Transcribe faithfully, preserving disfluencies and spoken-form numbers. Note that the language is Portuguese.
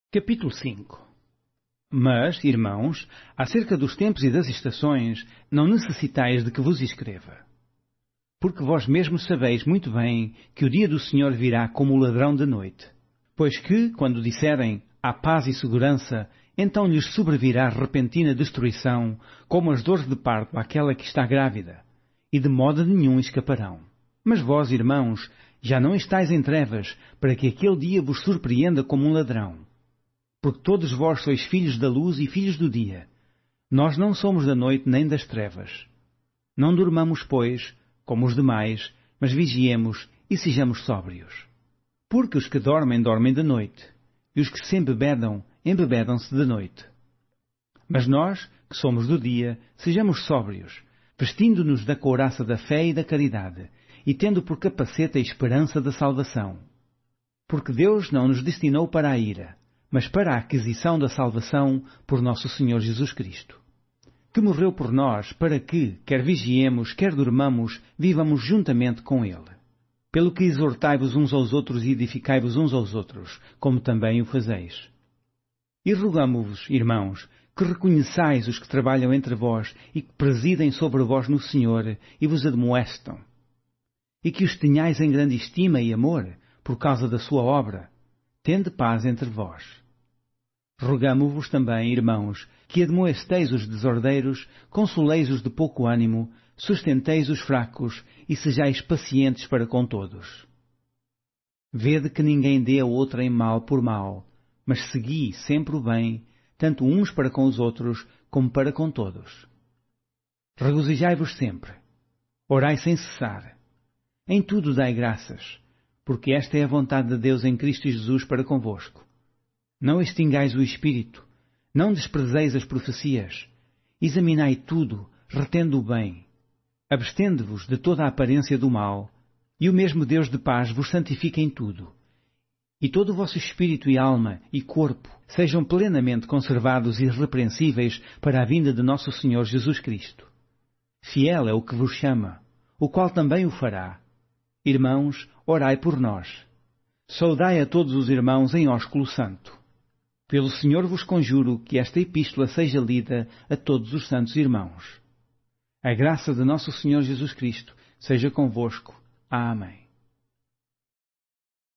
Capítulo cinco. Mas, irmãos, acerca dos tempos e das estações, não necessitais de que vos escreva. Porque vós mesmos sabeis muito bem que o dia do Senhor virá como o ladrão de noite. Pois que, quando disserem, há paz e segurança, então lhes sobrevirá repentina destruição, como as dores de parto àquela que está grávida, e de modo nenhum escaparão. Mas vós, irmãos, já não estáis em trevas, para que aquele dia vos surpreenda como um ladrão. Porque todos vós sois filhos da luz e filhos do dia. Nós não somos da noite nem das trevas. Não durmamos, pois, como os demais, mas vigiemos e sejamos sóbrios. Porque os que dormem, dormem de noite, e os que se embebedam, embebedam-se de noite. Mas nós, que somos do dia, sejamos sóbrios, vestindo-nos da couraça da fé e da caridade, e tendo por capacete a esperança da salvação. Porque Deus não nos destinou para a ira, mas para a aquisição da salvação por nosso Senhor Jesus Cristo, que morreu por nós para que, quer vigiemos, quer durmamos, vivamos juntamente com Ele. Pelo que exortai-vos uns aos outros e edificai-vos uns aos outros, como também o fazeis. E rogamo-vos, irmãos, que reconheçais os que trabalham entre vós e que presidem sobre vós no Senhor e vos admoestam, e que os tenhais em grande estima e amor, por causa da sua obra. Tende paz entre vós. Rogamo-vos também, irmãos, que admoesteis os desordeiros, consoleis os de pouco ânimo, sustenteis os fracos e sejais pacientes para com todos. Vede que ninguém dê a outrem mal por mal, mas segui sempre o bem, tanto uns para com os outros, como para com todos. Regozijai-vos sempre. Orai sem cessar. Em tudo dai graças, porque esta é a vontade de Deus em Cristo Jesus para convosco. Não extingais o Espírito, não desprezeis as profecias, examinai tudo, retendo o bem, abstende-vos de toda a aparência do mal, e o mesmo Deus de paz vos santifique em tudo, e todo o vosso espírito e alma e corpo sejam plenamente conservados e irrepreensíveis para a vinda de nosso Senhor Jesus Cristo. Fiel é o que vos chama, o qual também o fará. Irmãos, orai por nós. Saudai a todos os irmãos em ósculo santo. Pelo Senhor vos conjuro que esta epístola seja lida a todos os santos irmãos. A graça de nosso Senhor Jesus Cristo seja convosco. Amém.